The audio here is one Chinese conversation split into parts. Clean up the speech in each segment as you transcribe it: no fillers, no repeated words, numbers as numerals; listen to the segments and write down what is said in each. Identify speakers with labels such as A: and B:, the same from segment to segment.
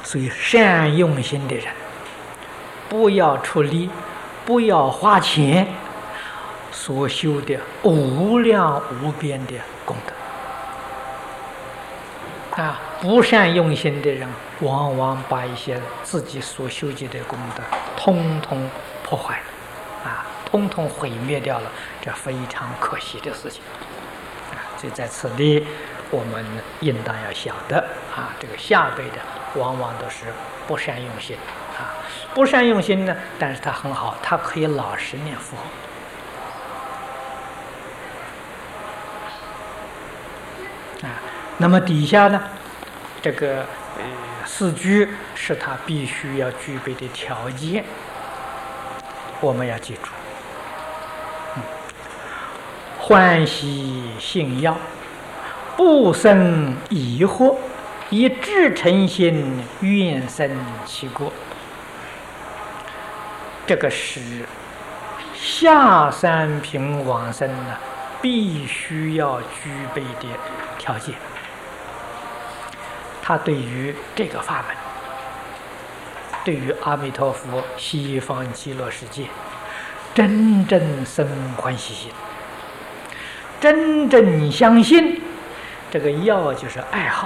A: 所以善用心的人，不要出力，不要花钱，所修的无量无边的功德。不善用心的人，往往把一些自己所修集的功德通通破坏了，通通毁灭掉了，这非常可惜的事情。所以在此地，我们应当要晓得这个下辈的往往都是不善用心不善用心呢，但是他很好，他可以老实念佛。那么底下呢，这个四句是他必须要具备的条件，我们要记住。欢喜信要，不生疑惑，以至诚心愿生其国。这个是下三品往生呢必须要具备的条件。他对于这个法门，对于阿弥陀佛西方极乐世界，真正生欢喜心，真正相信。这个要就是爱好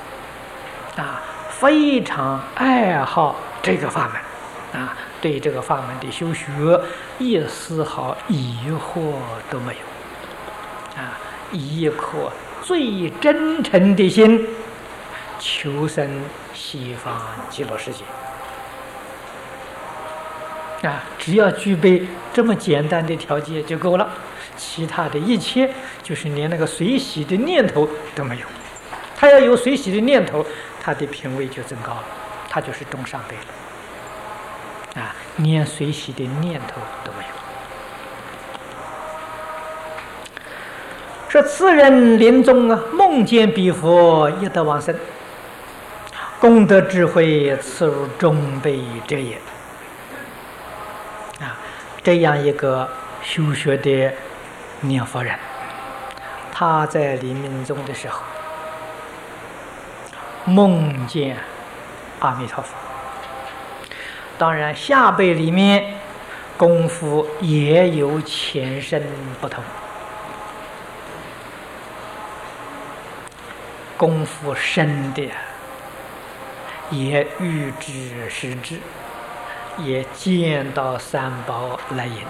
A: 非常爱好这个法门对这个法门的修学一丝毫疑惑都没有一颗最真诚的心求生西方极乐世界只要具备这么简单的条件就够了，其他的一切就是连那个随喜的念头都没有。他要有随喜的念头，他的品位就增高了，他就是中上辈了连随喜的念头都没有。说此人临终梦见彼佛亦得往生，功德智慧次如中辈者也这样一个修学的念佛人，他在临命终的时候梦见阿弥陀佛。当然下辈里面功夫也有前生不同，功夫深的也预知时至，也见到三宝来迎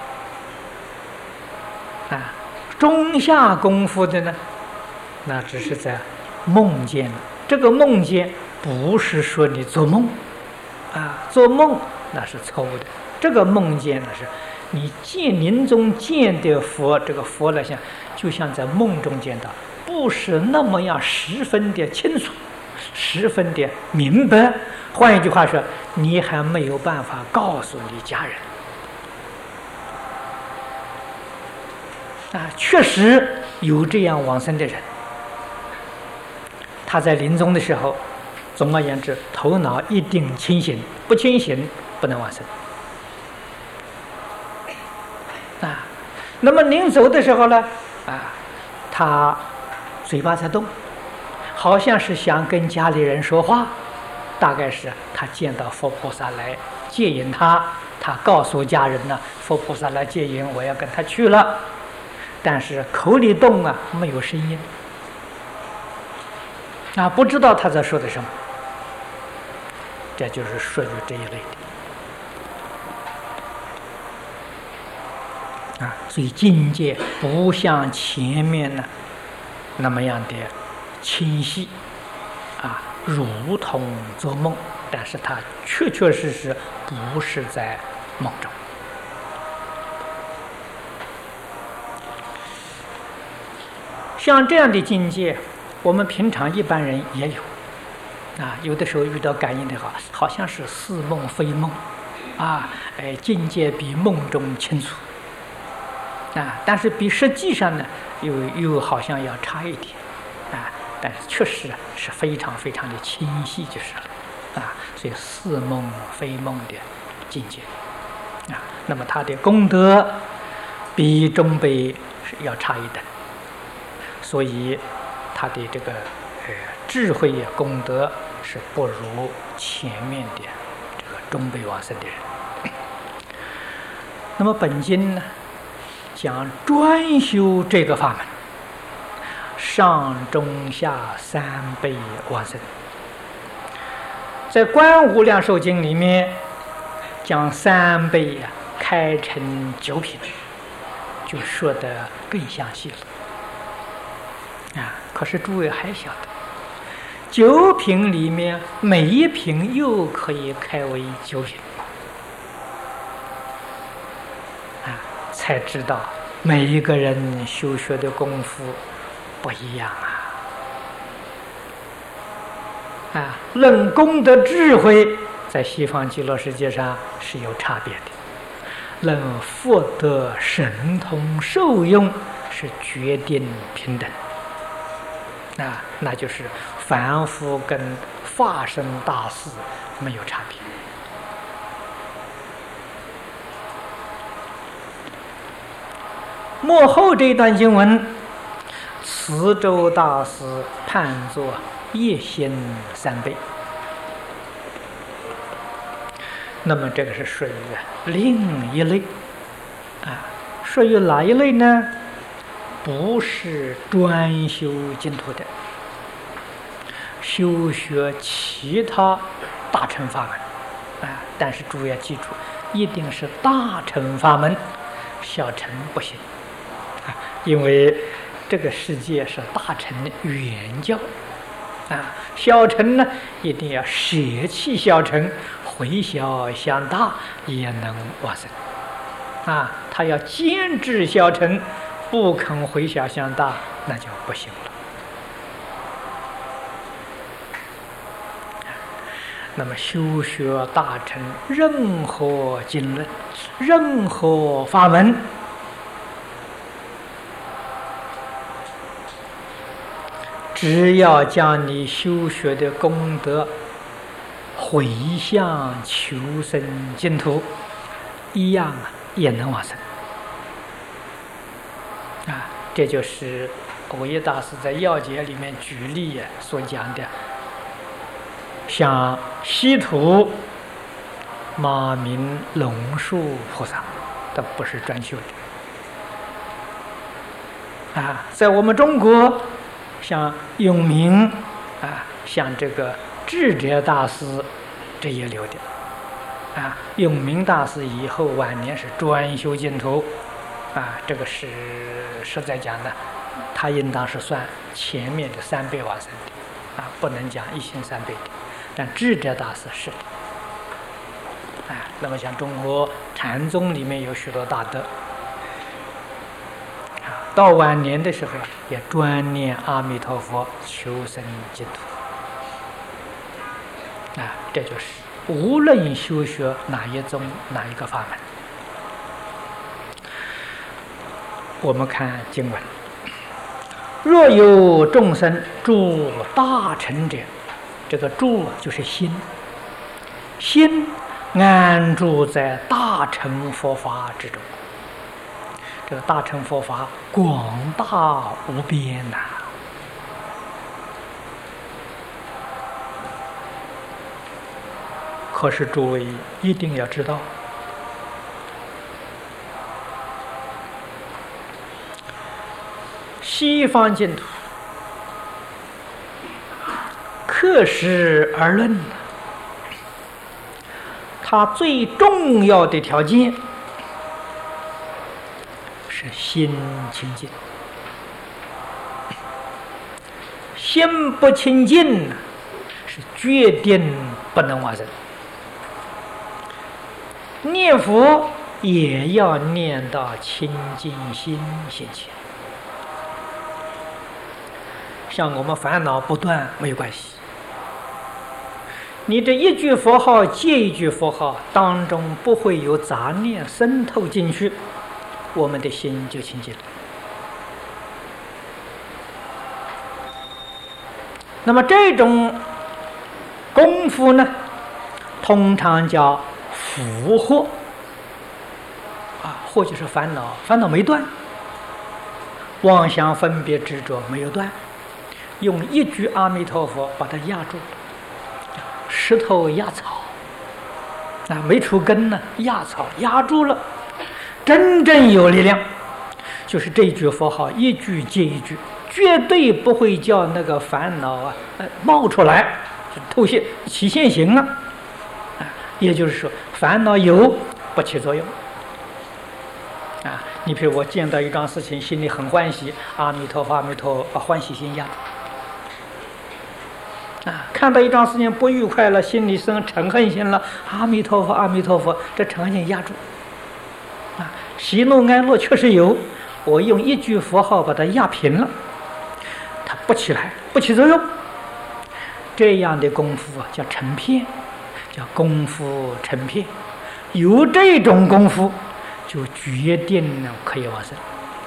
A: 中下功夫的呢，那只是在梦见了。这个梦见不是说你做梦做梦那是错误的。这个梦见呢，是你临终见的佛，这个佛来像就像在梦中见到，不是那么样十分的清楚，十分的明白。换一句话说，你还没有办法告诉你家人确实有这样往生的人，他在临终的时候，总而言之头脑一定清醒，不清醒不能往生那么临走的时候呢他嘴巴在动，好像是想跟家里人说话，大概是他见到佛菩萨来接引他告诉家人呢，佛菩萨来接引，我要跟他去了。但是口里动没有声音不知道他在说的什么，这就是属于这一类的所以境界不像前面呢那么样的清晰如同做梦，但是他确确实实不是在梦中。像这样的境界，我们平常一般人也有有的时候遇到感应的话，好像是似梦非梦境界比梦中清楚但是比实际上呢又好像要差一点但是确实是非常非常的清晰就是了所以似梦非梦的境界那么他的功德比中辈是要差一等，所以他的这个智慧功德是不如前面的这个中辈往生的人。那么本经呢，讲专修这个法门，上中下三辈往生。在《观无量寿经》里面讲三辈开成九品，就说得更详细了。可是诸位还晓得，九品里面每一品又可以开为九品，才知道每一个人修学的功夫不一样论功德智慧，在西方极乐世界上是有差别的；论福德神通受用，是决定平等。那就是凡夫跟法身大士没有差别。末后这一段经文，慈州大师判作业心三辈。那么这个是属于另一类属于哪一类呢？不是专修净土的，修学其他大乘法门但是诸位要记住，一定是大乘法门，小乘不行因为这个世界是大乘原教小乘呢一定要舍弃小乘，回小向大也能往生他要坚持小乘，不肯回小向大，那就不行了。那么修学大乘，任何经论，任何法门，只要将你修学的功德回向求生净土，一样也能往生这就是蕅益大师在要解里面举例所讲的，像西土马明龙树菩萨都不是专修的在我们中国，像永明像这个智者大师，这也留的永明大师以后晚年是专修净土这个是实在讲呢，他应当是算前面的三辈往生的不能讲一心三辈的，但智者大师是的那么像中国禅宗里面有许多大德到晚年的时候也专念阿弥陀佛求生净土这就是无论修学哪一宗哪一个法门。我们看经文，若有众生住大乘者，这个住就是心，心安住在大乘佛法之中。这个大乘佛法广大无边可是诸位一定要知道，西方净土客实而论，它最重要的条件是心清净，心不清净是决定不能往生。念佛也要念到清净心现前，像我们烦恼不断没有关系，你这一句佛号接一句佛号当中不会有杂念渗透进去，我们的心就清净了。那么这种功夫呢，通常叫福祸祸就是烦恼，烦恼没断，妄想分别执着没有断， 用一句阿弥陀佛把它压住，石头压草，没出根呢，压草压住了，真正有力量，就是这一句佛号，一句接一句，绝对不会叫那个烦恼冒出来，透现起现行了。也就是说，烦恼有不起作用。你比如我见到一桩事情，心里很欢喜，阿弥陀佛，阿弥陀佛，把欢喜心压住。看到一桩事情不愉快了，心里生嗔恨心了，阿弥陀佛，阿弥陀佛，这嗔恨心压住。喜怒哀乐确实有，我用一句佛号把它压平了，它不起来，不起作用。这样的功夫叫成片，叫功夫成片。有这种功夫，就决定了可以往生。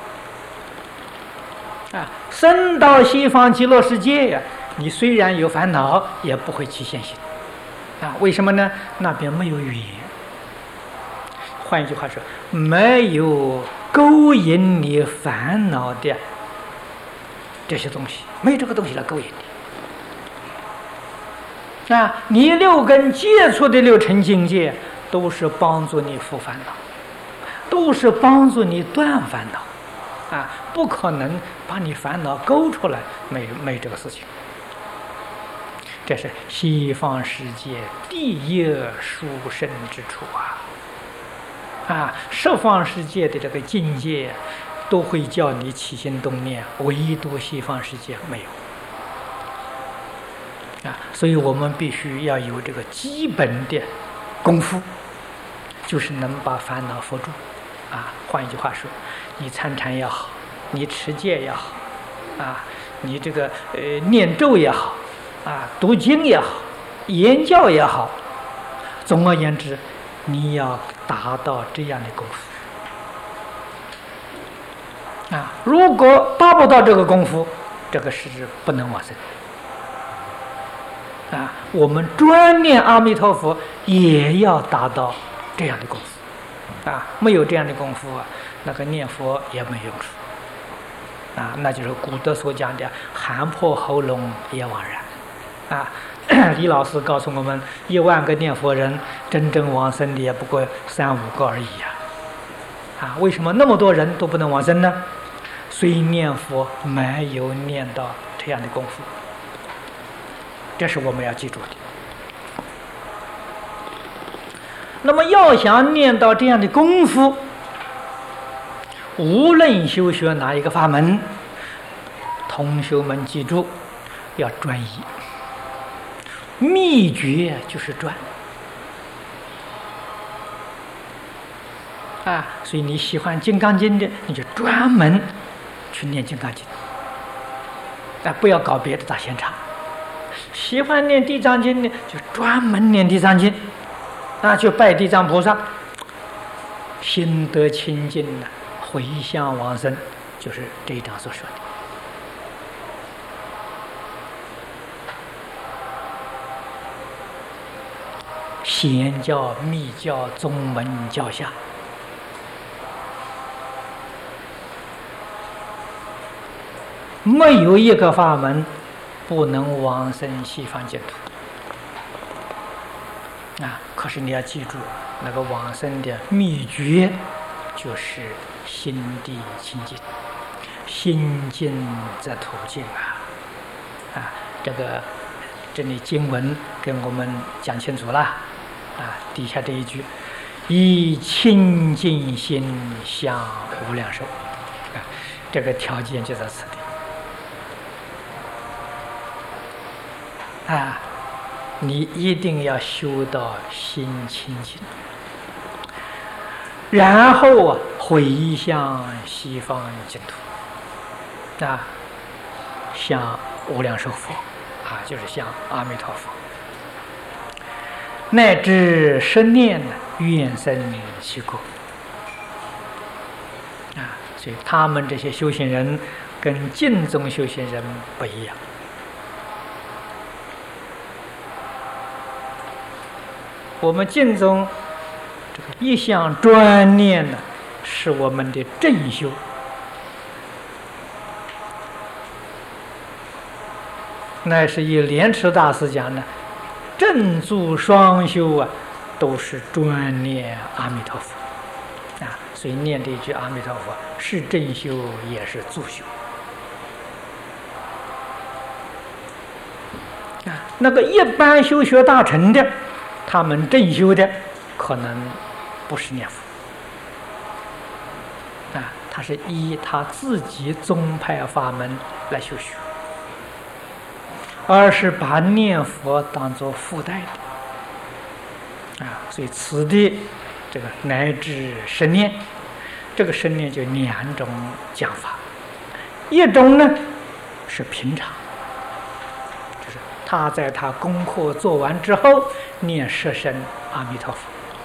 A: 生到西方极乐世界呀，你虽然有烦恼，也不会起现行。为什么呢？那边没有语言。换一句话说，没有勾引你烦恼的这些东西，没有这个东西来勾引你。你六根接触的六尘境界，都是帮助你伏烦恼，都是帮助你断烦恼。不可能把你烦恼勾出来，没这个事情。这是西方世界第一殊胜之处十方世界的这个境界都会叫你起心动念，唯独西方世界没有。所以我们必须要有这个基本的功夫，就是能把烦恼伏住。换一句话说，你参禅也好，你持戒也好，你这个念咒也好，读经也好，言教也好，总而言之，你要达到这样的功夫。如果达不到这个功夫，这个是不能往生。我们专念阿弥陀佛，也要达到这样的功夫。没有这样的功夫那个念佛也没用处。那就是古德所讲的喊破喉咙也枉然。李老师告诉我们，10000个念佛人，真正往生的也不过3、5个而已为什么那么多人都不能往生呢？虽念佛没有念到这样的功夫，这是我们要记住的。那么要想念到这样的功夫，无论修学哪一个法门，同学们记住要专一。秘诀就是专。所以你喜欢《金刚经》的，你就专门去念《金刚经》，不要搞别的大闲茶。喜欢念《地藏经》的，就专门念《地藏经》。就拜地藏菩萨，心得清净回向往生，就是这一章所说的。显教、密教、宗门教下，没有一个法门不能往生西方净土。可是你要记住，那个往生的秘诀就是心地清净，心净则土净这里经文跟我们讲清楚了底下这一句，以清净心向无量寿这个条件就在此地你一定要修到心清净，然后回向西方净土向无量寿佛就是向阿弥陀佛，乃至10念愿生其国所以他们这些修行人跟净宗修行人不一样。我们净宗这个一向专念是我们的正修乃是以莲池大师讲的，正住双修啊，都是专念阿弥陀佛啊。所以念这一句阿弥陀佛，是正修也是助修啊。那个一般修学大乘的，他们正修的可能不是念佛啊，他是依他自己宗派法门来修学，而是把念佛当作附带的啊。所以此地这个乃至十念，这个十念就两种讲法，一种呢是平常，就是他在他功课做完之后念十声阿弥陀佛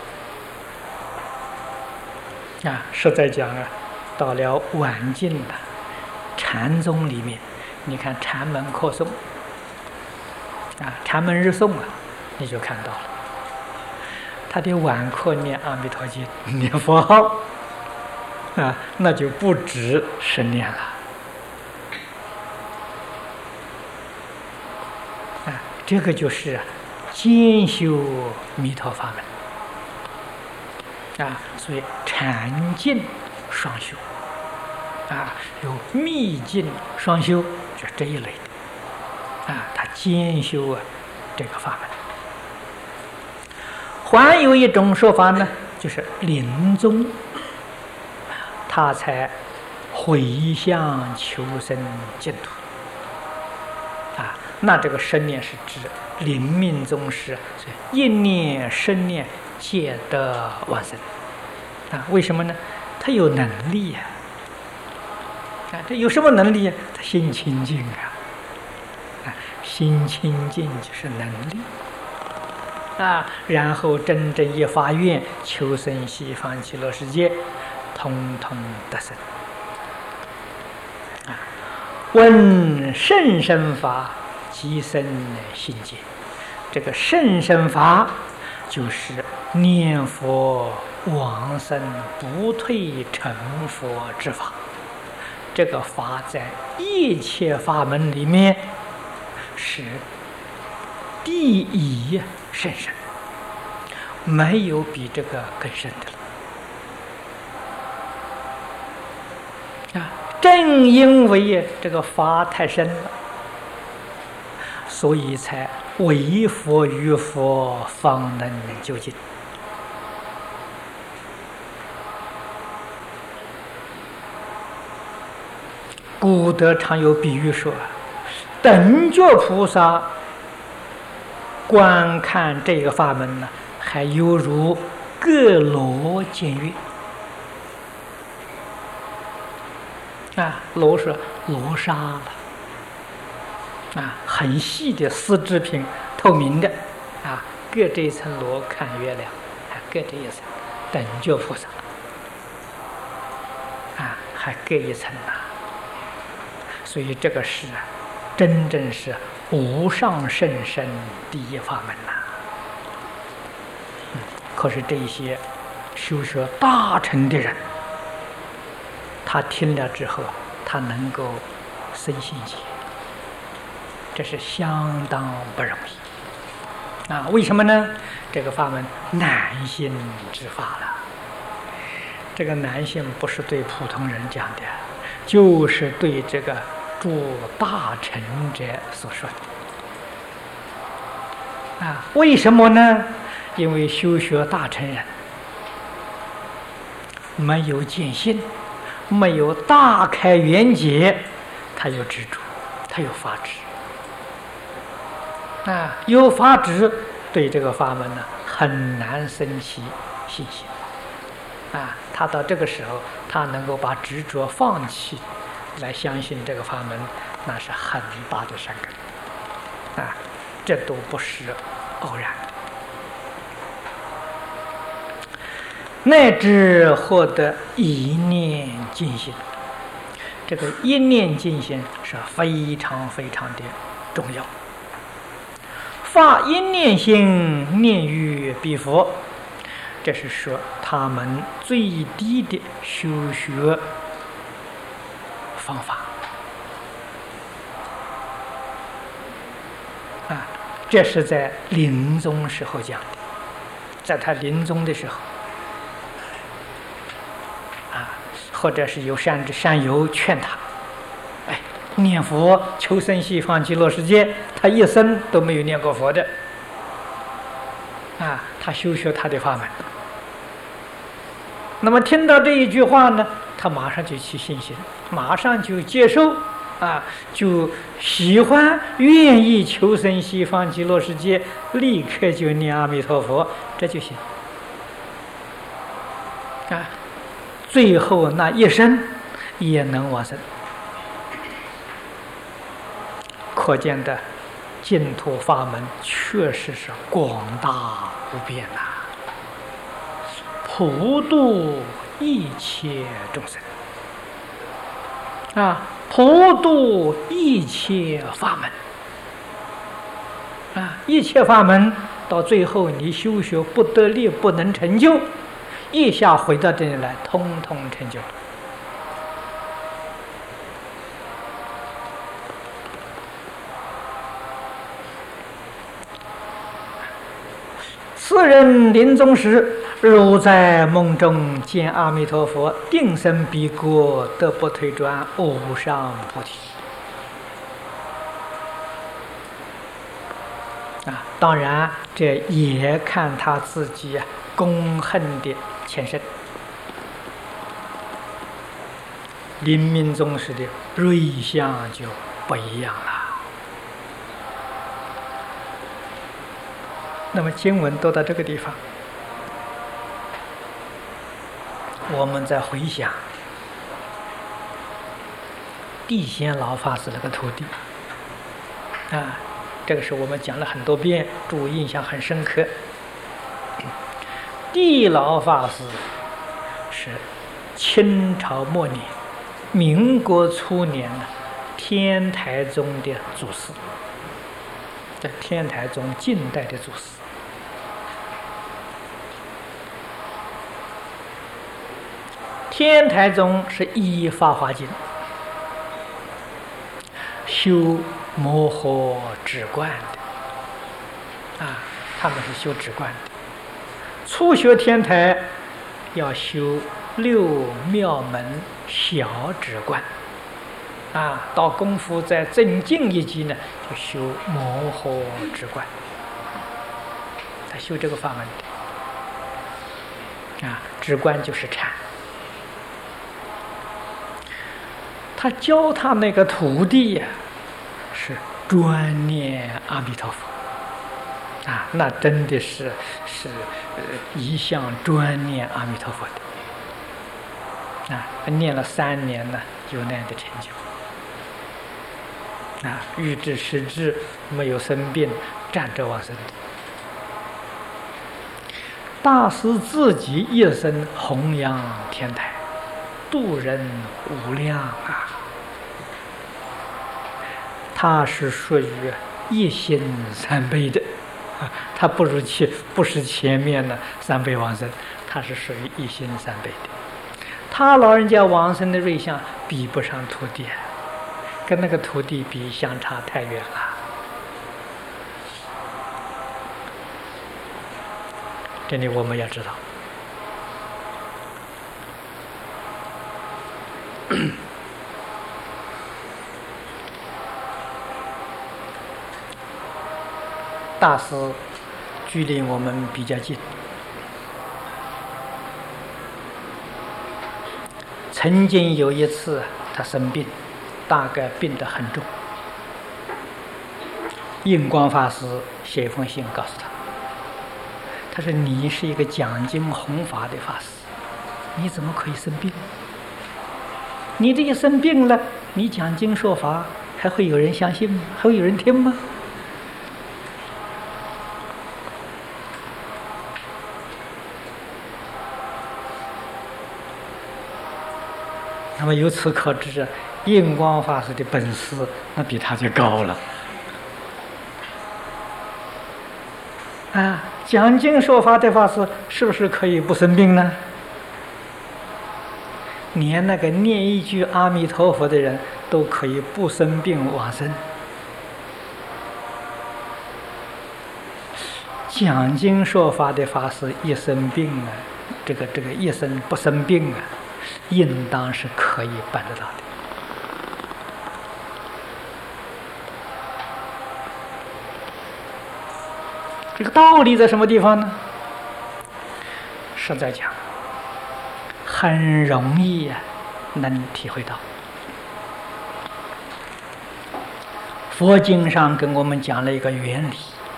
A: 啊。实在讲啊，到了晚近的禅宗里面，你看禅门课诵啊，禅门日诵啊，你就看到了他的晚课念阿弥陀经，念佛号啊，那就不止10念了啊。这个就是兼修弥陀法门啊，所以禅净双修啊，有密净双修，就这一类的啊，他兼修啊这个法门。还有一种说法呢，就是临终他才回向求生净土啊。那这个10念是指临命终时，一念10念皆得往生啊。为什么呢？他有能力呀啊，这有什么能力啊？他心清净啊，心清净就是能力啊。然后真正一发愿求生西方极乐世界，通通得生啊。闻甚深法，即生信解。这个甚深法就是念佛往生不退成佛之法。这个法在一切法门里面是第一甚深，没有比这个更深的了啊。正因为这个法太深了，所以才为佛于佛方能究竟。古德常有比喻说，等觉菩萨观看这个法门呢，还犹如各罗见月啊，罗是罗纱了啊，很细的丝织品，透明的啊，隔这一层罗看月亮啊，隔这一层等觉菩萨啊，还隔一层呢。所以这个是真正是无上甚深第一法门呐。可是这些修学大乘的人，他听了之后，他能够生信解，这是相当不容易啊。为什么呢？这个法门难信之法了。这个难信不是对普通人讲的，就是对这个诸大乘者所说的啊。为什么呢？因为修学大乘人没有见性，没有大开圆解，他有执着，他有法执啊。有法执，对这个法门呢很难生起信心啊。他到这个时候，他能够把执着放弃，来相信这个法门，那是很大的善根啊。这都不是偶然的。乃至获得一念净心，这个一念净心是非常非常的重要。发一念心，念于彼佛，这是说他们最低的修学方法这是在临终时候讲的，在他临终的时候，或者是有善友劝他，念佛求生西方极乐世界，他一生都没有念过佛的，他修学他的法门。那么听到这一句话呢，他马上就起信心，马上就接受，就喜欢愿意求生西方极乐世界，立刻就念阿弥陀佛，这就行。最后那一生也能往生，可见的净土法门确实是广大无边普度一切众生普度一切法门一切法门到最后你修学不得力，不能成就，一下回到这里来，通通成就了。此人临终时，如在梦中见阿弥陀佛，定生彼国，得不退转，无上菩提。当然，这也看他自己功恨的前身。临命终时的瑞相就不一样了。那么经文都到这个地方，我们再回想地仙老法师那个徒弟这个是我们讲了很多遍，诸位印象很深刻。地老法师是清朝末年、民国初年天台宗的祖师，在天台宗近代的祖师。天台宗是依《法华经》修摩诃止观的他们是修止观的。初学天台要修六妙门小止观到功夫再增进一级呢，就修摩诃止观。他修这个法门的止观就是禅。他教他那个徒弟是专念阿弥陀佛那真的是一向专念阿弥陀佛的念了3年呢，有那样的成就欲知时至，没有生病，站着往生的。大师自己一生弘扬天台，度人无量他是属于一心3辈的他不是前面的3辈往生，他是属于一心3辈的。他老人家往生的瑞相比不上徒弟，跟那个徒弟比相差太远了。这里我们要知道大师距离我们比较近，曾经有一次他生病，大概病得很重，印光法师写一封信告诉他说你是一个讲经弘法的法师，你怎么可以生病？你这一生病了，你讲经说法还会有人相信吗？还会有人听吗？那么由此可知印光法师的本事那比他就高了讲经说法的法师是不是可以不生病呢？连那个念一句阿弥陀佛的人都可以不生病往生讲经说法的法师一生病啊，这个一生不生病啊，应当是可以办得到的。这个道理在什么地方呢？实在讲，很容易啊，能体会到。佛经上跟我们讲了一个原理：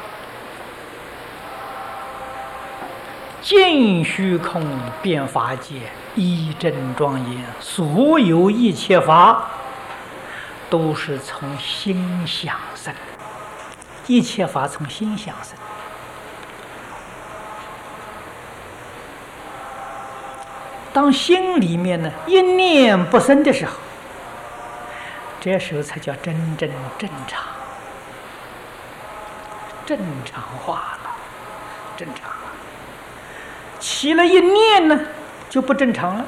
A: 尽虚空遍法界，一真庄严。所有一切法都是从心想生，一切法从心想生。当心里面呢一念不生的时候，这时候才叫真正正常，正常化了，正常了。起了一念呢，就不正常了。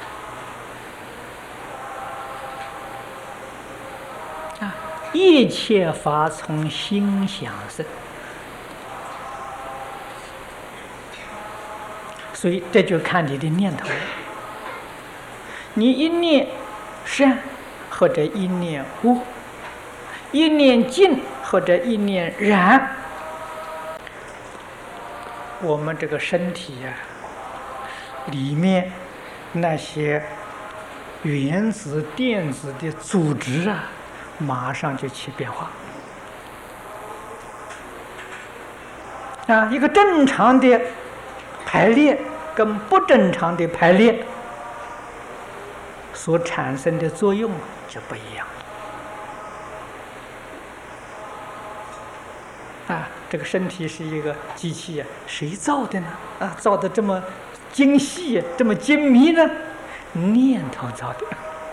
A: 啊，一切法从心想生，所以这就看你的念头了。你一念善或者一念恶，一念净或者一念染，我们这个身体呀，里面那些原子、电子的组织啊，马上就起变化。啊，一个正常的排列跟不正常的排列所产生的作用就不一样。啊，这个身体是一个机器呀，谁造的呢？啊，造的这么精细，这么精密呢？念头造的，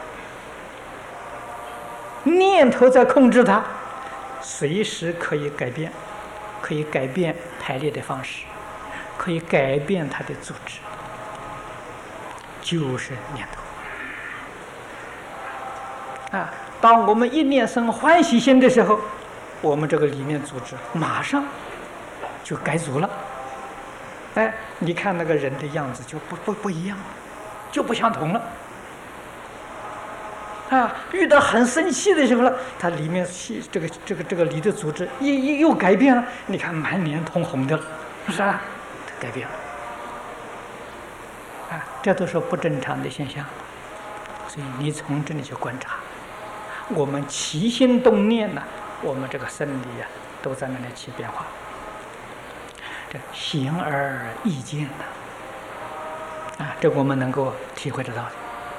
A: 念头在控制它，随时可以改变，可以改变排列的方式，可以改变它的组织，就是念头。啊，当我们一念生欢喜心的时候，我们这个里面组织马上就改组了。哎，你看那个人的样子就不一样了，就不相同了。啊，遇到很生气的时候了，它里面这个里的组织又改变了。你看满脸通红的了，是吧？改变了。啊，这都是不正常的现象。所以你从这里去观察。我们起心动念呢，我们这个生理啊，都在那里起变化。这显而易见的，啊，这我们能够体会得到的。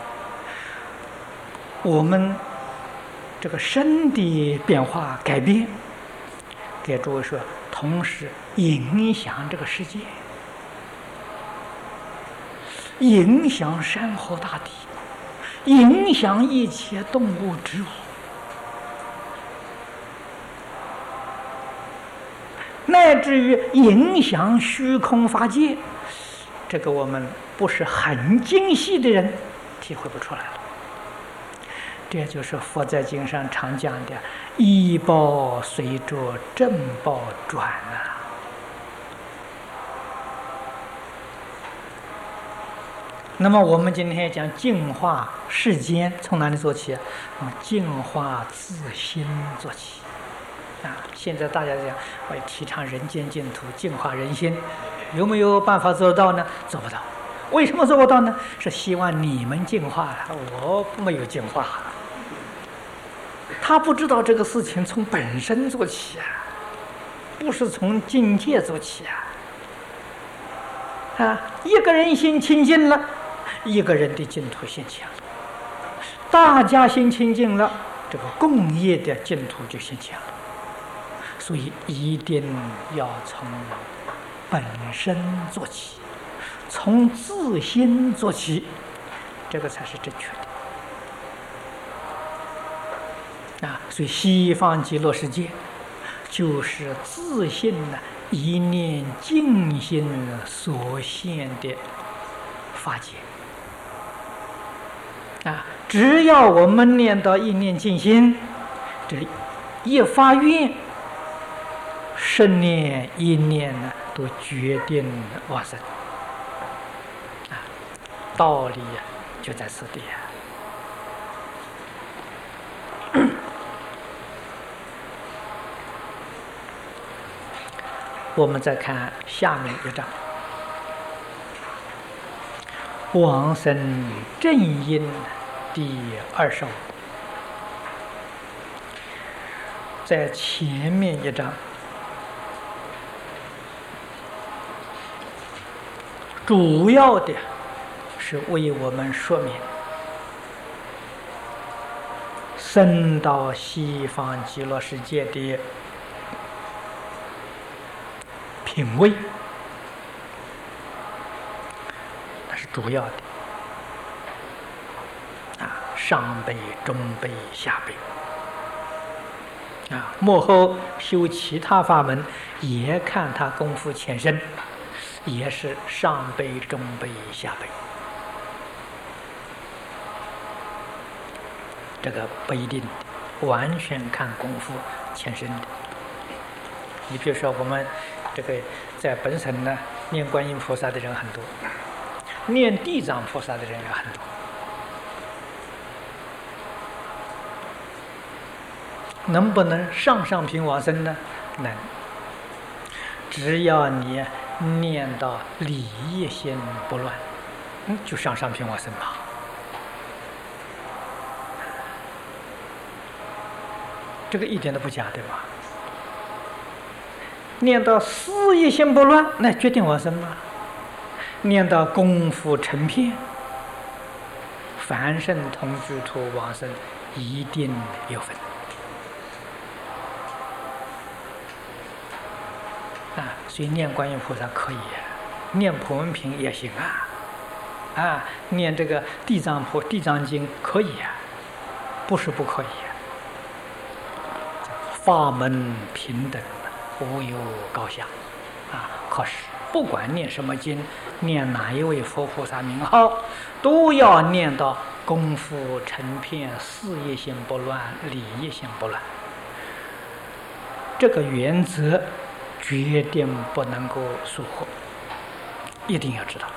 A: 我们这个身的变化改变，给诸位说，同时影响这个世界，影响山河大地，影响一切动物植物。乃至于影响虚空法界，这个我们不是很精细的人体会不出来了。这就是佛在经上常讲的“依报随着正报转”啊。那么我们今天讲净化世间，从哪里做起？从净化自心做起。啊，现在大家讲，我也提倡人间净土，净化人心，有没有办法做得到呢？做不到。为什么做不到呢？是希望你们净化了，我没有净化。他不知道这个事情从本身做起啊，不是从境界做起啊。啊，一个人心清净了，一个人的净土现前了；大家心清净了，这个共业的净土就现前了。所以一定要从本身做起，从自心做起，这个才是正确的。啊，所以西方极乐世界就是自信呢，一念净心所现的法界。啊，只要我们念到一念净心，这一发愿， 10念1念呢，都决定往生。道理就在此地。我们再看下面一章，往生正因第25。在前面一章，主要的是为我们说明生到西方极乐世界的品位，那是主要的上辈、中辈、下辈末后修其他法门，也看他功夫浅深，也是上辈、中辈、下辈。这个不一定，完全看功夫浅深的。你比如说，我们这个在本省呢，念观音菩萨的人很多，念地藏菩萨的人也很多。能不能上品往生呢？能，只要你念到理业心不乱，就上品往生嘛。这个一点都不假，对吧？念到事业心不乱，那决定往生嘛。念到功夫成片，凡圣同居土往生一定有分。所以念观音菩萨可以，念普门品也行念这个地藏经可以不是不可以法门平等，无有高下可是不管念什么经，念哪一位佛菩萨名号，都要念到功夫成片，事业心不乱，理业心不乱。这个原则决定不能够疏忽，一定要知道。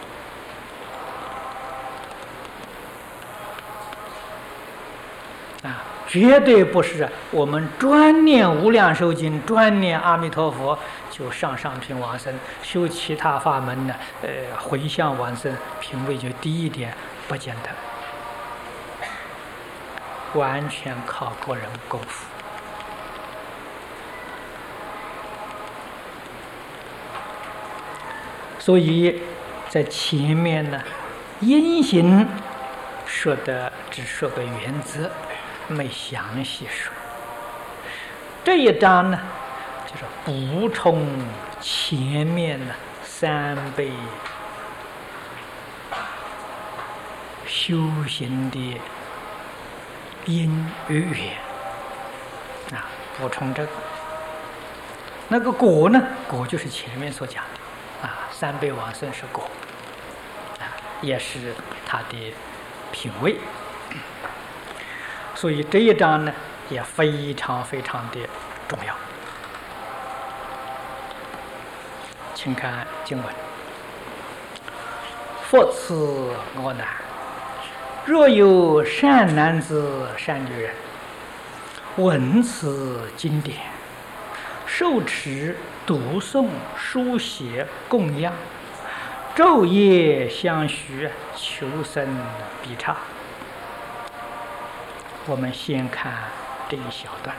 A: 绝对不是我们专念无量寿经，专念阿弥陀佛就上品往生，修其他法门呢，回向往生品位就低一点，不见得，完全靠个人功夫。所以在前面呢，因行说的只说个原则，没详细说。这一章呢，就是补充前面的3辈修行的因与缘补充这个。那个果呢，果就是前面所讲的3辈往生是果也是他的品位。所以这一章呢也非常非常的重要。请看经文：复次我难，若有善男子善女人，闻此经典，受持读诵书写供养，昼夜相续，求生必差。我们先看这一小段。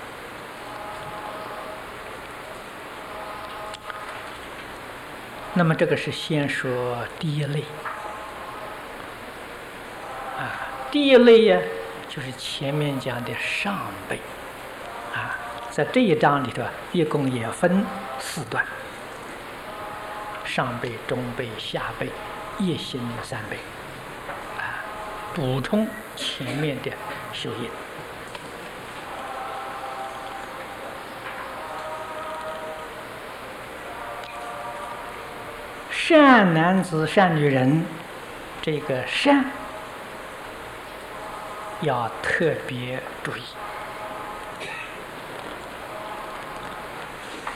A: 那么这个是先说第一类第一类呀，就是前面讲的上辈在这一章里头一共也分4段：上辈、中辈、下辈、业行3辈补充前面的修业。善男子善女人，这个善要特别注意。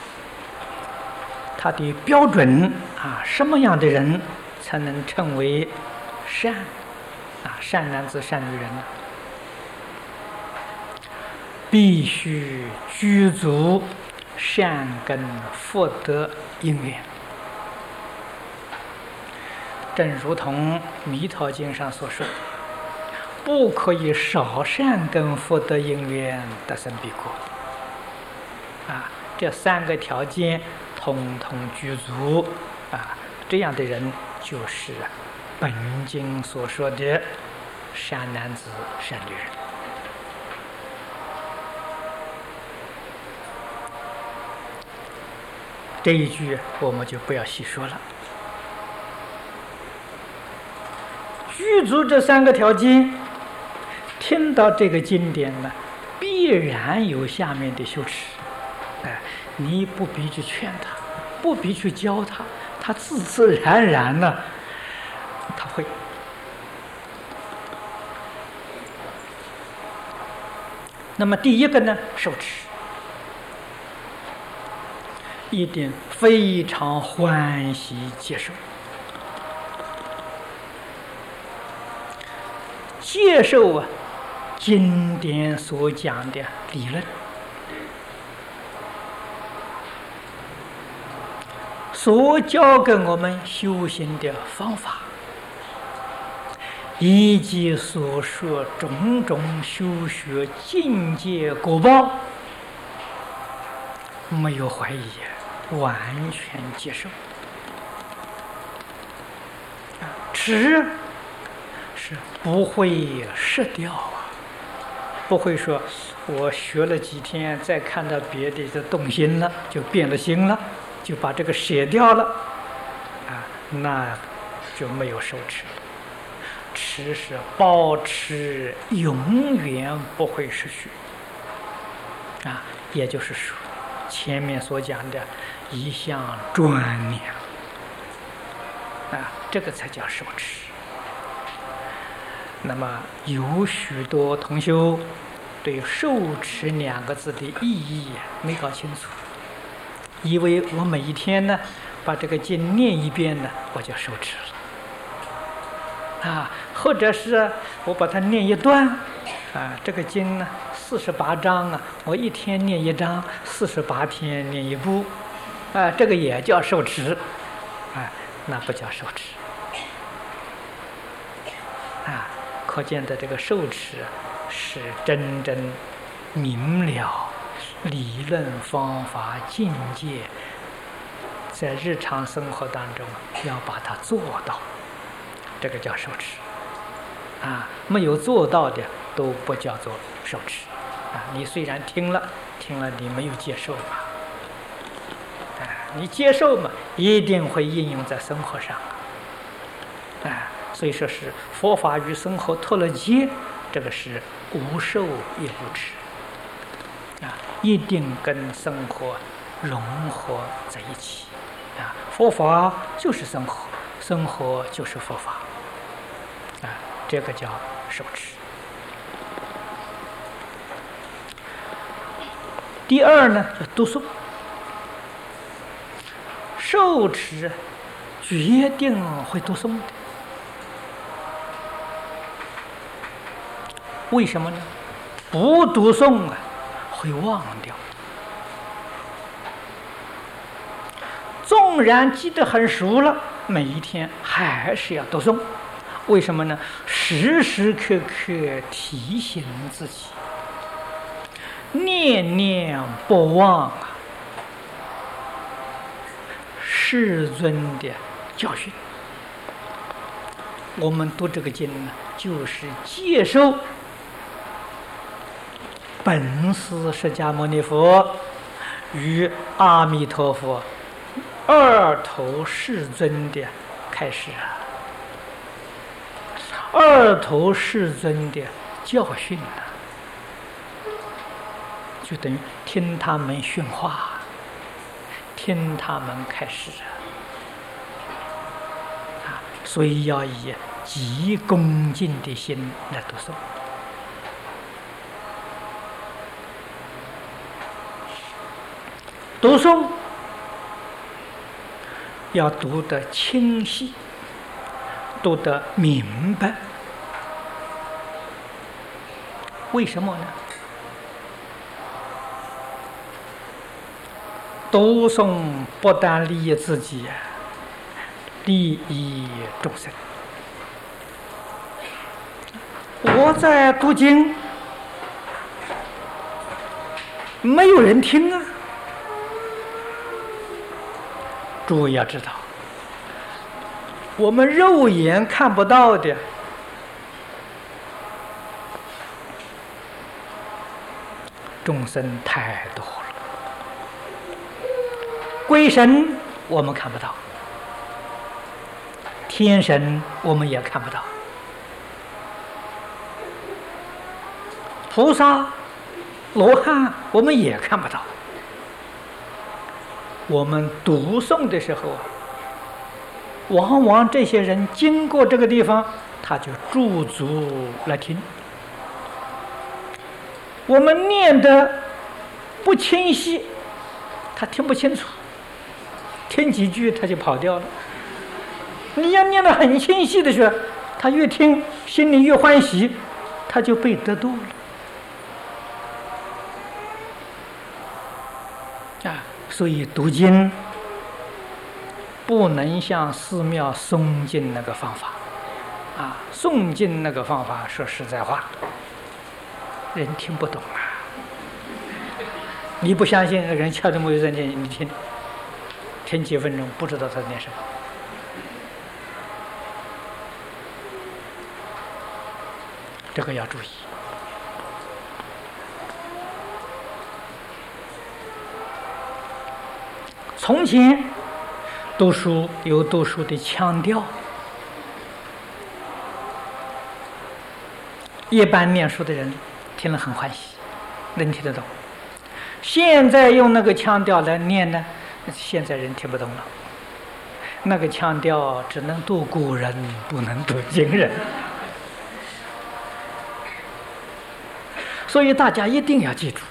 A: 它的标准什么样的人才能称为善善男子善女人呢？必须具足善根福德因缘，正如同《弥陀经》上所说的，不可以少善根福德因缘得生彼国。这3个条件统统具足这样的人就是本经所说的善男子善女人。这一句我们就不要细说了。具足这3个条件，听到这个经典呢，必然有下面的修持。你不必去劝他，不必去教他，他自自然然呢，他会。那么第一个呢，受持，一定非常欢喜接受，接受经典所讲的理论，所教给我们修行的方法，以及所说种种修学境界果报，没有怀疑，完全接受。持是不会失掉不会说我学了几天，再看到别的就动心了，就变了心了，就把这个舍掉了那就没有受持。持是保持永远不会失去也就是说前面所讲的一项专念这个才叫受持。那么有许多同修对受持2个字的意义没搞清楚，以为我每一天呢把这个经念一遍呢，我就受持了或者是我把它念一段这个经呢48章我一天念1章，48天念1部这个也叫受持那不叫受持可见的这个受持是真正明了理论方法境界，在日常生活当中要把它做到，这个叫受持没有做到的都不叫做受持你虽然听了你没有接受你接受嘛，一定会应用在生活上所以说是佛法与生活脱了节，这个是无受也无持一定跟生活融合在一起佛法就是生活，生活就是佛法这个叫受持。第二呢，叫读诵。受持决定会读诵的，为什么呢？不读诵会忘掉，纵然记得很熟了，每一天还是要读诵。为什么呢？时时刻刻提醒自己，念念不忘世尊的教训。我们读这个经呢，就是接受本师释迦牟尼佛与阿弥陀佛二头世尊的开示二头世尊的教训就等于听他们训话，听他们开示所以要以极恭敬的心来读诵。读诵要读得清晰，读得明白。为什么呢？读诵不但利益自己，利益众生。我在读经，没有人听啊。诸位要知道，我们肉眼看不到的，众生太多了。鬼神我们看不到，天神我们也看不到，菩萨、罗汉我们也看不到。我们读诵的时候啊，往往这些人经过这个地方，他就驻足来听。我们念的不清晰，他听不清楚，听几句他就跑掉了。你要念得很清晰的时候，他越听心里越欢喜，他就被得度了。啊，所以读经不能像寺庙诵经那个方法，啊，诵经那个方法说实在话，人听不懂啊。你不相信，人敲着木鱼在念，你听几分钟，不知道他在念什么。这个要注意。从前读书有读书的腔调，一般念书的人听了很欢喜，能听得懂。现在用那个腔调来念呢，现在人听不懂了。那个腔调只能读古人，不能读今人。所以大家一定要记住，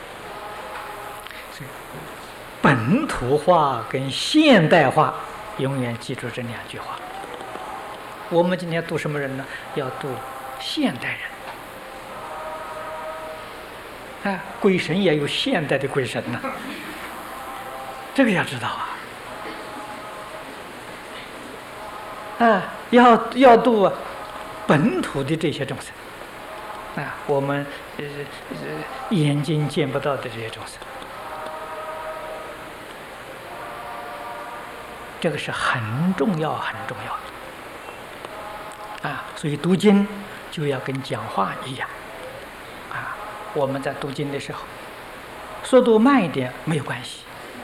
A: 本土化跟现代化，永远记住这两句话。我们今天读什么人呢？要读现代人。啊，鬼神也有现代的鬼神呢，这个要知道啊。啊，要读本土的这些众生。啊，我们眼睛见不到的这些众生，这个是很重要很重要的啊。所以读经就要跟讲话一样啊。我们在读经的时候，速度慢一点没有关系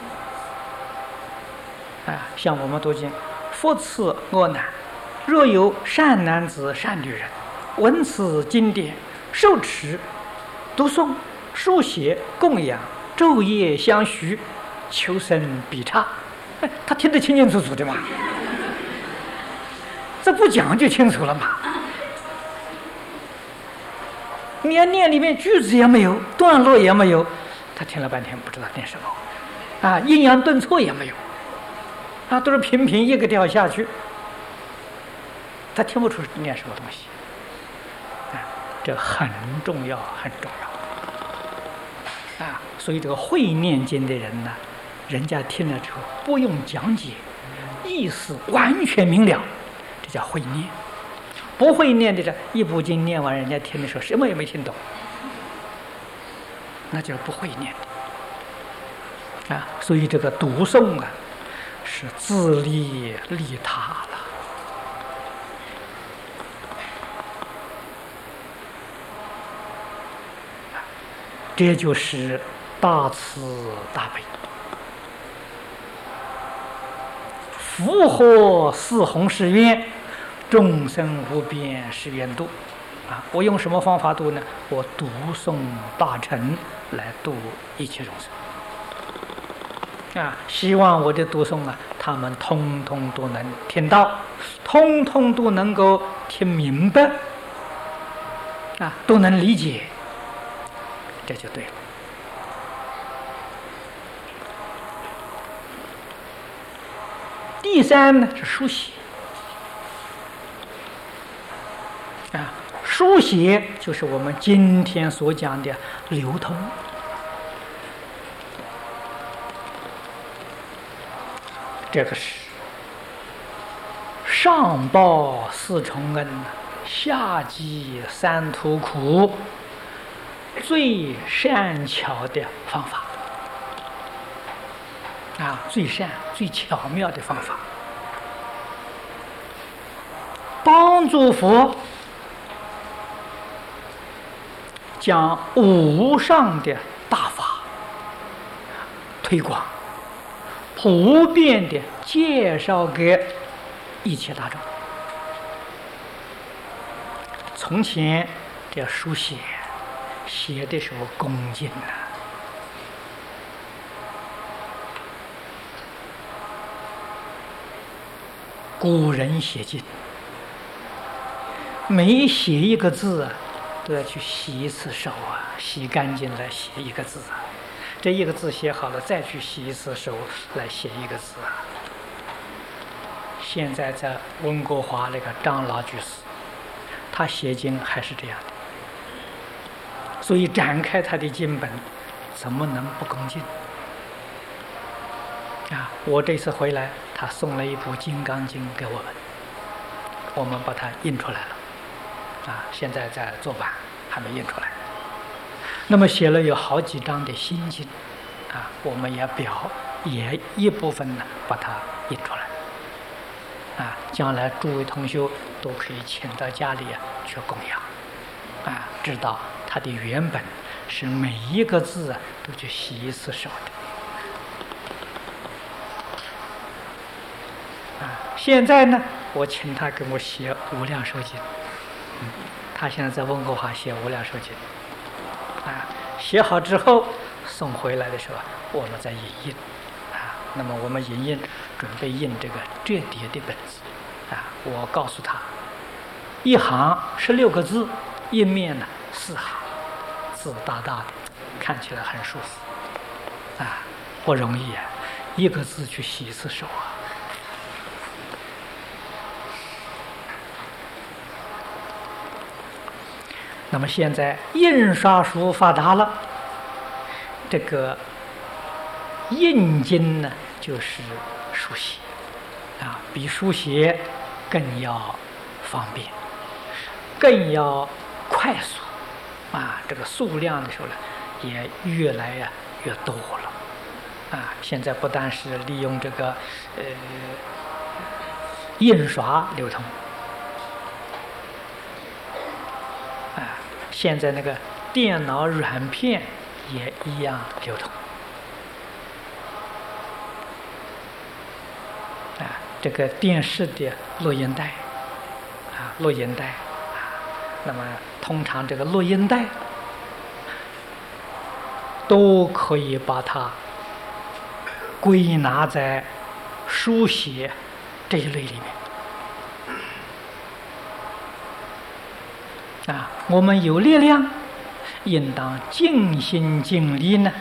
A: 啊。像我们读经，复次我难，若有善男子善女人，闻此经典，受持、读诵、书写、供养、昼夜相续，求生必差。他听得清清楚楚的嘛，这不讲就清楚了嘛。你要念里面句子也没有，段落也没有，他听了半天不知道念什么，啊，抑扬顿挫也没有，啊，都是平平一个调下去，他听不出念什么东西。这很重要，很重要啊！所以这个会念经的人呢，人家听了之后不用讲解，意思完全明了，这叫会念。不会念的，这一部经念完，人家听的时候什么也没听懂，那就是不会念的啊！所以这个读诵啊，是自利利他了。这就是大慈大悲，福祸四弘誓愿，众生无边誓愿度。啊，我用什么方法度呢？我读诵大乘来度一切众生。啊，希望我的读诵啊，他们通通都能听到，通通都能够听明白，啊，都能理解。这就对了。 第三呢是书写。书写就是我们今天所讲的流通。这个是上报四重恩，下济三途苦，最善巧的方法最善最巧妙的方法，帮助佛将无上的大法推广，普遍的介绍给一切大众。从前这书写的时候恭敬古人写经，每写一个字都要去洗一次手洗干净来写一个字这一个字写好了，再去洗一次手来写一个字现在在温哥华那个张老居士，他写经还是这样的，所以展开他的经本，怎么能不恭敬我这次回来，他送了一部《金刚经》给我们，我们把它印出来了现在在做版，还没印出来。那么写了有好几章的心经我们也一部分呢把它印出来将来诸位同学都可以请到家里去供养知道它的原本是每一个字都去洗一次手的现在呢，我请他给我写《无量寿经》他现在在温哥华写《无量寿经》写好之后送回来的时候，我们再影印那么我们影印准备印这个折叠的本子我告诉他，一行16个字，印面呢4行，字大大的，看起来很舒服不容易一个字去洗一次手那么现在印刷术发达了，这个印经呢就是书写比书写更要方便，更要快速这个数量的时候呢也越来越多了现在不但是利用这个印刷流通现在那个电脑软片也一样流通这个电视的录音带那么通常这个录音带都可以把它归纳在书写这一类里面我们有力量，应当尽心尽力呢，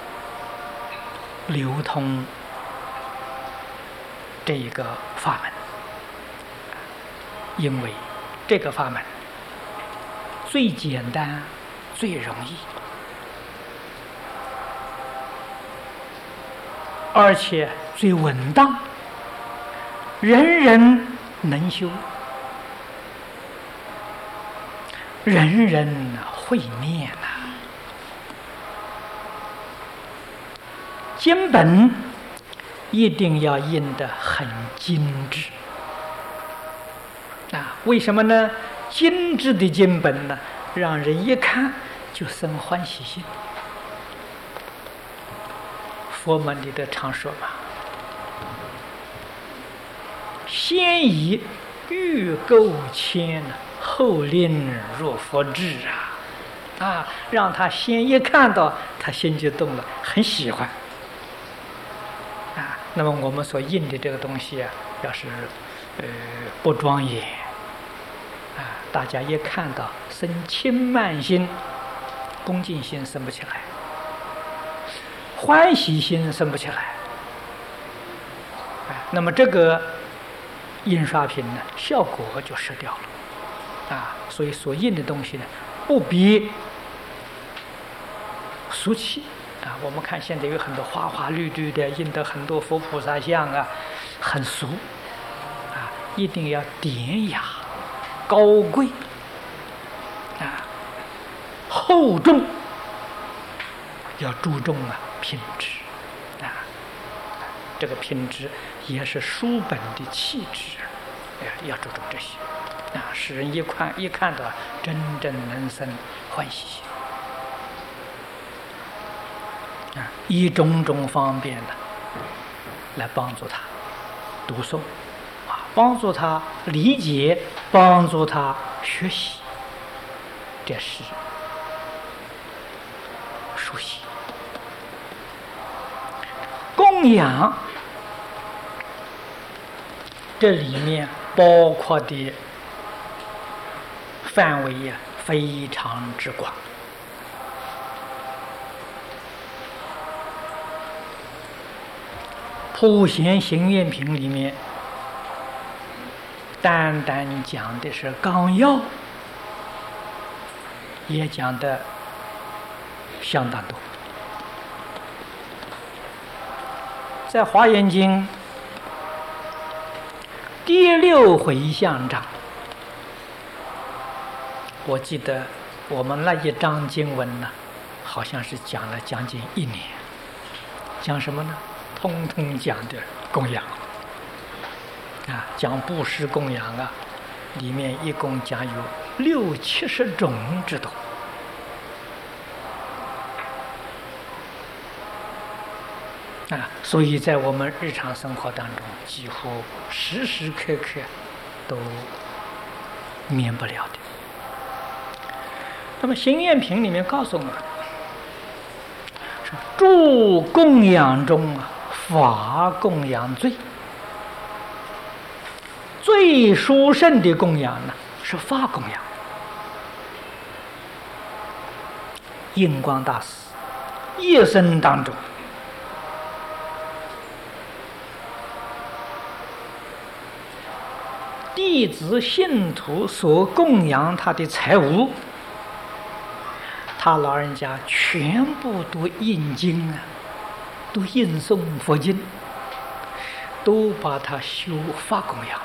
A: 流通这一个法门，因为这个法门最简单、最容易，而且最稳当，人人能修。人人会念经本一定要印得很精致为什么呢？精致的经本呢，让人一看就生欢喜心。佛门里的常说嘛，先以欲垢谦后令入佛智让他先一看到，他心就动了，很喜欢那么我们所印的这个东西要是不庄严大家一看到生轻慢心，恭敬心生不起来，欢喜心生不起来那么这个印刷品呢，效果就失掉了，所以所印的东西呢，不比俗气。我们看现在有很多花花绿绿的，印的很多佛菩萨像很俗，一定要典雅、高贵，厚重，要注重品质，这个品质也是书本的气质，要注重这些，使人一看到真正能生欢喜心。以种种方便来帮助他读诵，帮助他理解，帮助他学习，这是书写。供养这里面包括的范围非常之广。普贤行愿品里面单单讲的是纲要，也讲的相当多。在华严经第6回向章，我记得我们那一章经文呢，好像是讲了将近1年。讲什么呢？通通讲的供养，讲布施供养里面一共讲有60、70种之多。所以在我们日常生活当中，几乎时时刻刻都免不了的。那么行愿品里面告诉我们，诸供养中法供养最殊胜的供养呢，是法供养。印光大师一生当中，弟子信徒所供养他的财物，他老人家全部都印经都印诵佛经，都把他修法供养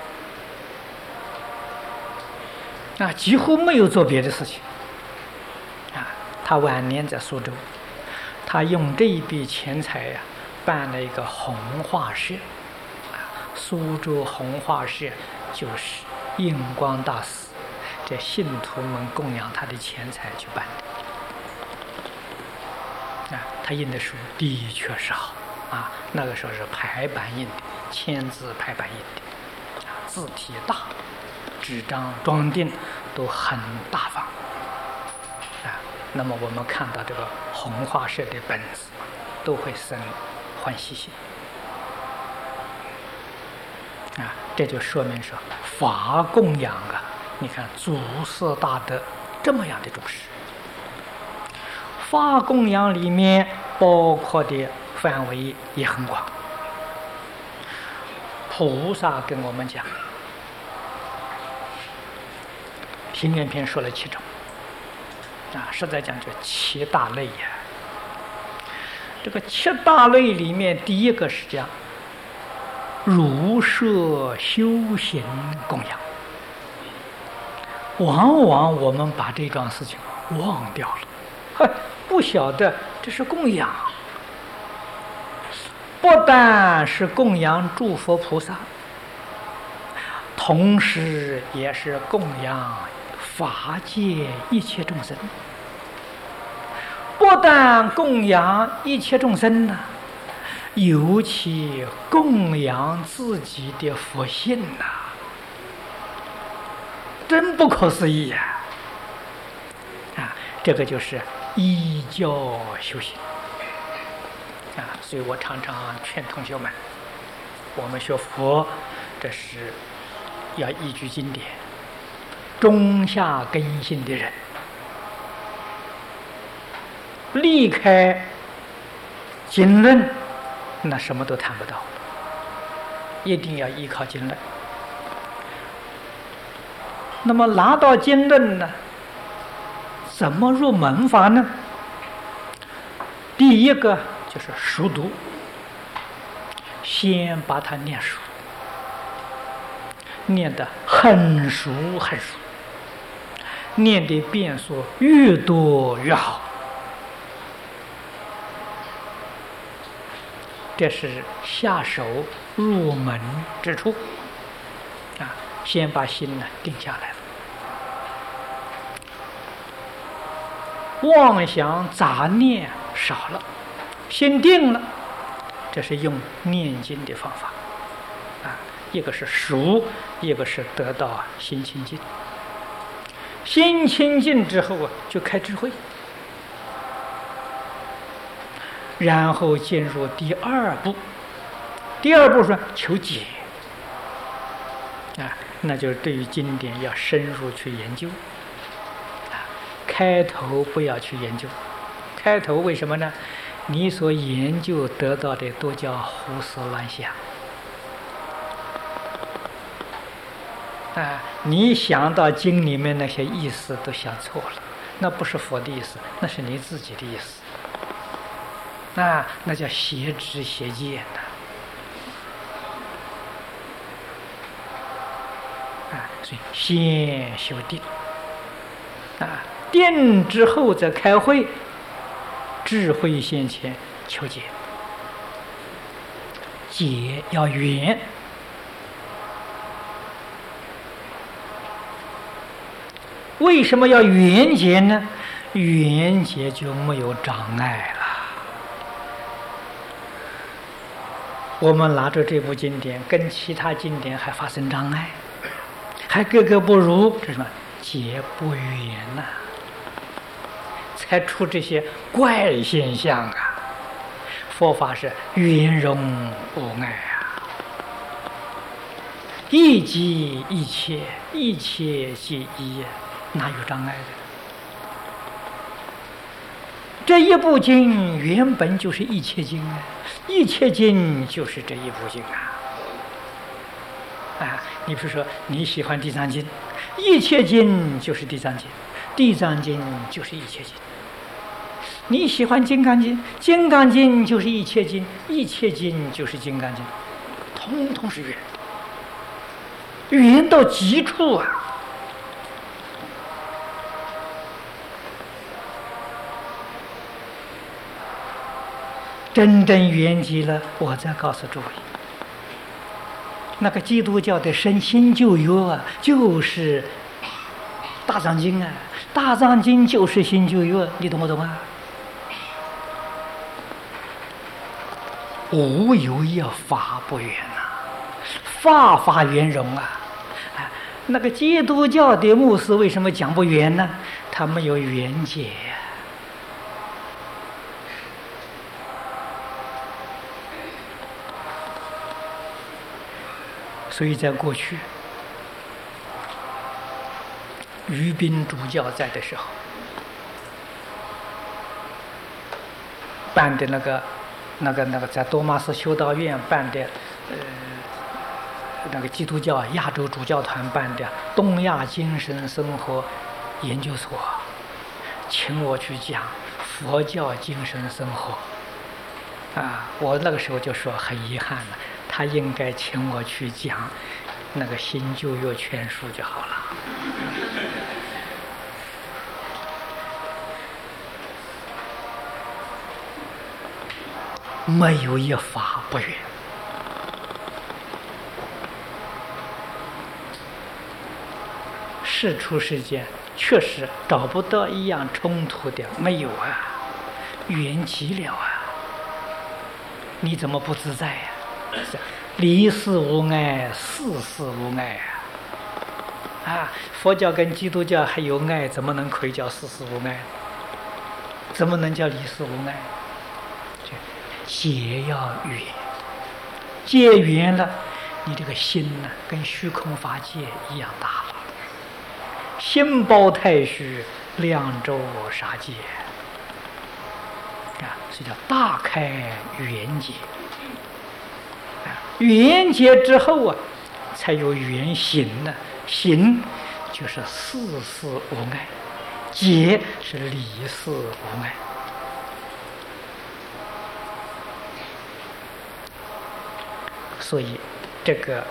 A: 了，几乎没有做别的事情。他晚年在苏州，他用这一笔钱财办了一个弘化社，苏州弘化社就是印光大师这信徒们供养他的钱财去办的。他印的书的确是好那个时候是排版印的，签字排版印的，字体大，纸张装订都很大方那么我们看到这个弘化社的本子，都会生欢喜心这就说明说法供养你看祖师大德这么样的重视。法供养里面包括的范围也很广。菩萨跟我们讲，行愿篇说了7种实在讲就7大类这个7大类里面，第一个是讲如摄修行供养。往往我们把这桩事情忘掉了，不晓得这是供养，不但是供养诸佛菩萨，同时也是供养法界一切众生。不但供养一切众生尤其供养自己的佛性真不可思议这个就是依教修行所以我常常劝同学们，我们学佛这是要依据经典，中下根性的人离开经论，那什么都谈不到一定要依靠经论。那么拿到经论呢，怎么入门法呢？第一个就是熟读，先把它念熟，念得很熟很熟，念的遍数越多越好。这是下手入门之处啊！先把心呢定下来了，妄想杂念少了，心定了，这是用念经的方法啊！一个是熟，一个是得到心清净。心清净之后啊，就开智慧。然后进入第二步，第二步是求解啊，那就是对于经典要深入去研究啊。开头不要去研究，开头为什么呢？你所研究得到的都叫胡思乱想啊！你想到经里面那些意思都想错了，那不是佛的意思，那是你自己的意思。那叫邪知邪见呐！所以先修定定之后再开会，智慧现前，求解，解要圆。为什么要圆解呢？圆解就没有障碍了。我们拿着这部经典跟其他经典还发生障碍，还格格不入，这是什么？结不圆呐，才出这些怪现象啊！佛法是圆融无碍啊，一即一切，一切即一，哪有障碍的？这一部经原本就是一切经啊，一切经就是这一部经啊！你比如说你喜欢地藏经，一切经就是地藏经，地藏经就是一切经。你喜欢金刚经，金刚经就是一切经，一切经就是金刚经，通通是圆，圆到极处啊！真正圆寂了，我再告诉诸位，那个基督教的生新旧约啊，就是大藏经啊，大藏经就是新旧约，你懂不懂啊？无有一法不圆呐，法法圆融啊！那个基督教的牧师为什么讲不圆呢？他没有圆解呀。所以在过去，于斌主教在的时候，办的那个在多玛斯修道院办的，那个基督教亚洲主教团办的东亚精神生活研究所，请我去讲佛教精神生活。我那个时候就说很遗憾了，他应该请我去讲那个新旧约全书就好了。没有一法不圆，事出世间确实找不到一样冲突的，没有啊，圆极了啊！你怎么不自在呀？离世无碍，事事无碍啊！佛教跟基督教还有爱，怎么能可以叫事事无碍？怎么能叫离世无碍？结要圆，结圆了，你这个心呢，跟虚空法界一样大了。心包太虚，量周杀界所以叫大开圆解缘结之后啊，才有缘行呢。行就是事事无碍，结是理事无碍。所以这个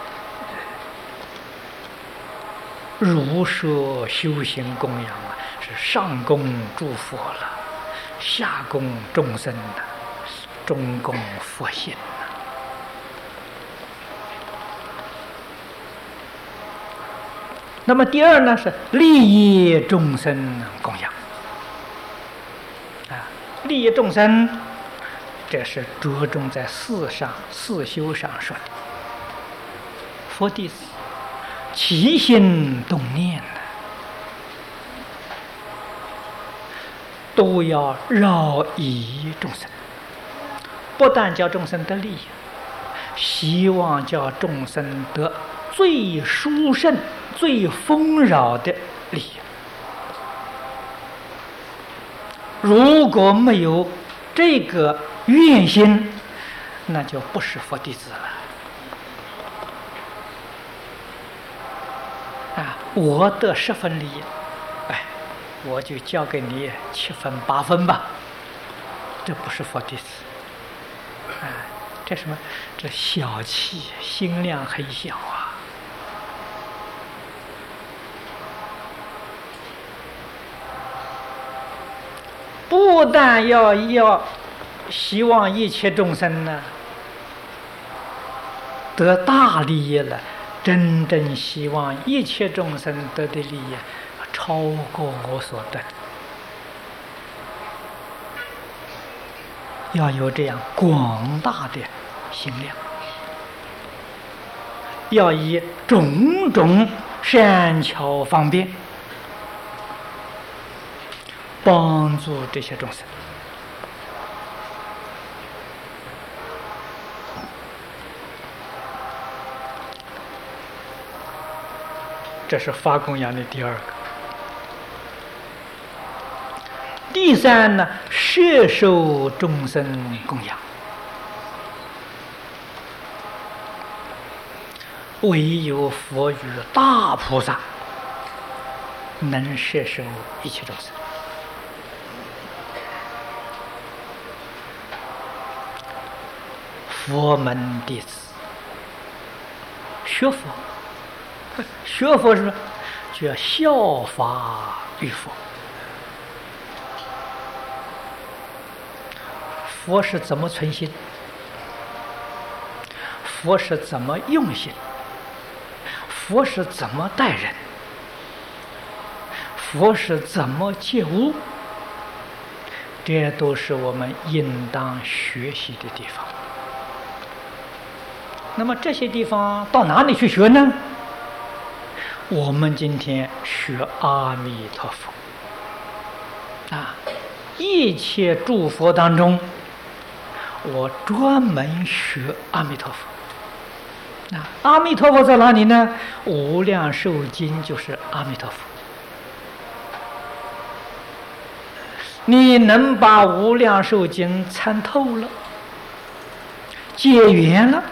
A: 如说修行供养啊，是上供诸佛了，下供众生了，中供佛性了。那么第二呢，是利益众生供养啊，利益众生，这是着重在四修上说的。佛弟子起心动念都要饶益众生，不但叫众生得利益，希望叫众生得最殊胜、最丰饶的利益。如果没有这个愿心，那就不是佛弟子了。我得10分利益，我就交给你7分8分吧，这不是佛弟子。这什么？这小气，心量很小啊。不但要希望一切众生呢得大利益了，真正希望一切众生得的利益超过我所得，要有这样广大的心量，要以种种善巧方便帮助这些众生。这是发供养的第二个。第三呢，摄受众生供养，唯有佛与大菩萨能摄受一切众生。佛门弟子学佛，学佛是就要效法于佛。佛是怎么存心？佛是怎么用心？佛是怎么待人？佛是怎么觉悟？这都是我们应当学习的地方。那么这些地方到哪里去学呢？我们今天学阿弥陀佛一切诸佛当中，我专门学阿弥陀佛。阿弥陀佛在哪里呢？无量寿经就是阿弥陀佛。你能把无量寿经参透了，结缘了，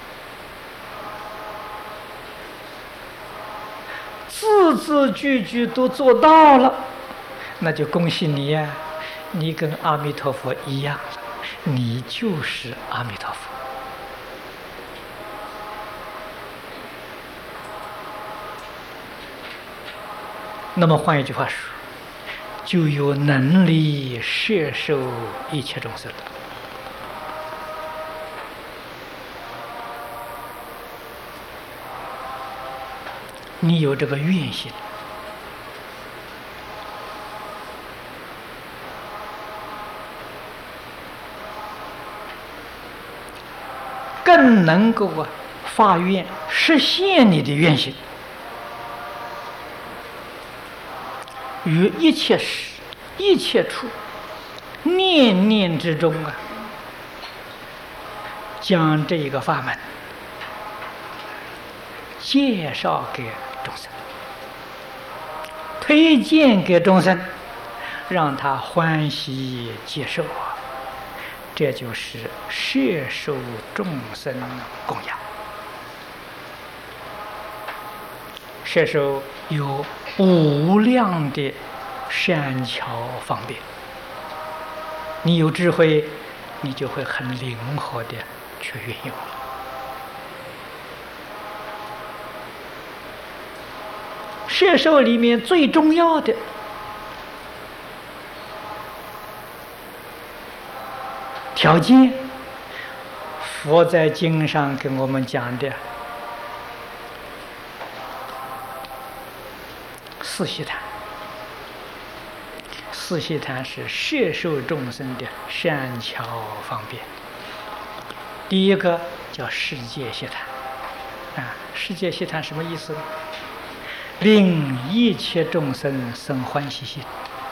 A: 字字句句都做到了，那就恭喜你呀！你跟阿弥陀佛一样了，你就是阿弥陀佛。那么换一句话说，就有能力摄受一切众生了。你有这个愿心，更能够发愿实现你的愿心，于一切时、一切处、念念之中将这个法门介绍给众生，推荐给众生，让他欢喜接受，这就是摄受众生供养。 摄受有无量的善巧方便。你有智慧，你就会很灵活的去运用。摄受里面最重要的，条件，佛在经上跟我们讲的四悉檀。四悉檀是摄受众生的善巧方便。第一个叫世界悉檀，世界悉檀什么意思呢？令一切众生生欢喜心。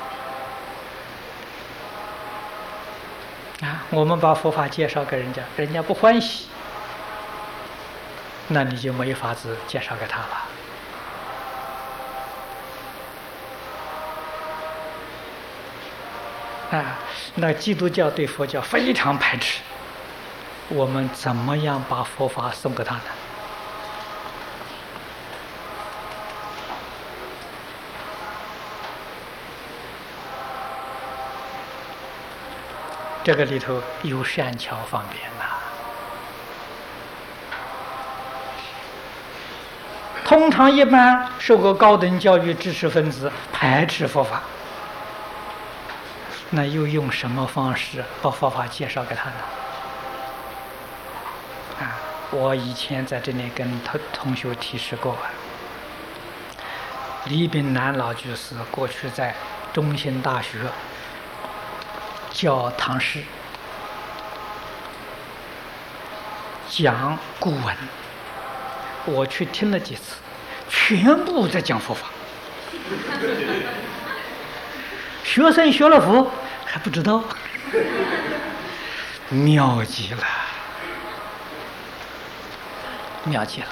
A: 我们把佛法介绍给人家，人家不欢喜，那你就没法子介绍给他了。那基督教对佛教非常排斥，我们怎么样把佛法送给他呢？这个里头有善巧方便呐。通常一般受过高等教育知识分子排斥佛法，那又用什么方式把佛法介绍给他呢？我以前在这里跟同学提示过，李炳南老居士过去在中兴大学教唐诗，讲古文，我去听了几次，全部在讲佛法。学生学了佛还不知道，妙极了，妙极了！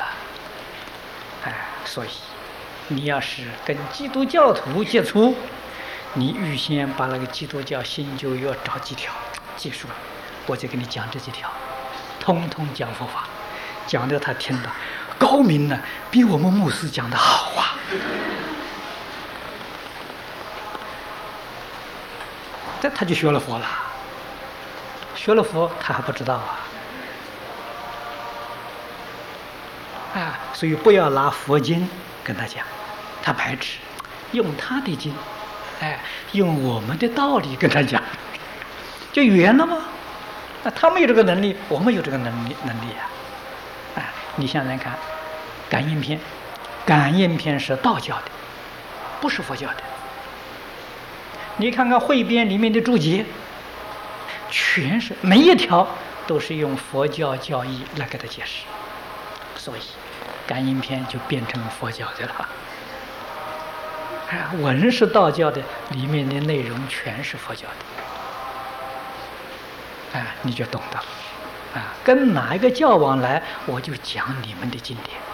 A: 所以你要是跟基督教徒接触，你预先把那个基督教新旧约找几条记住了，我就给你讲这几条，通通讲佛法，讲的他听的高明呢，比我们牧师讲的好啊！这他就学了佛了，学了佛他还不知道所以不要拿佛经跟他讲，他排斥，用他的经。用我们的道理跟他讲，就圆了吗？那他们有这个能力，我们有这个能力你想想看，感应篇，感应篇是道教的，不是佛教的。你看看汇编里面的注解，全是每一条都是用佛教教义来给他解释，所以感应篇就变成佛教的了。文是道教的，里面的内容全是佛教的，你就懂得跟哪一个教往来，我就讲你们的经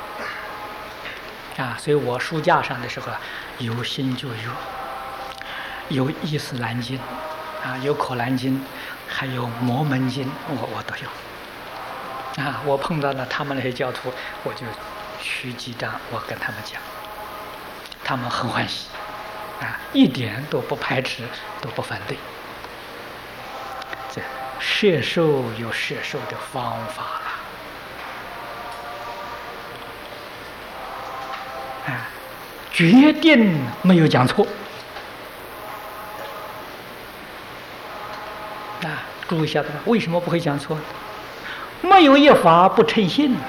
A: 典所以我书架上的时候有新旧约，有伊斯兰经有可兰经，还有摩门经，我都有我碰到了他们那些教徒，我就取几张我跟他们讲，他们很欢喜一点都不排斥，都不反对。这摄受有摄受的方法了决定没有讲错注意一下为什么不会讲错？没有一法不称性的。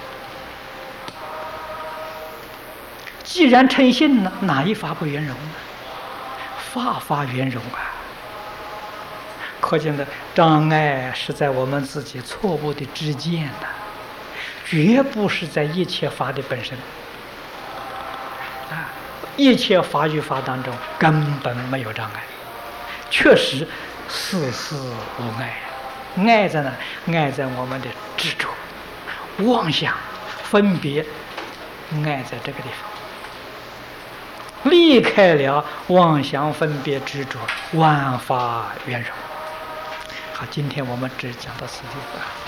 A: 既然称性了，哪一法不圆融呢？法法圆融可见的障碍是在我们自己错误的知见绝不是在一切法的本身一切法与法当中根本没有障碍，确实事事无碍。碍在哪？碍在我们的执着、妄想、分别，碍在这个地方。离开了妄想分别执着，万法圆融。好，今天我们只讲到此地。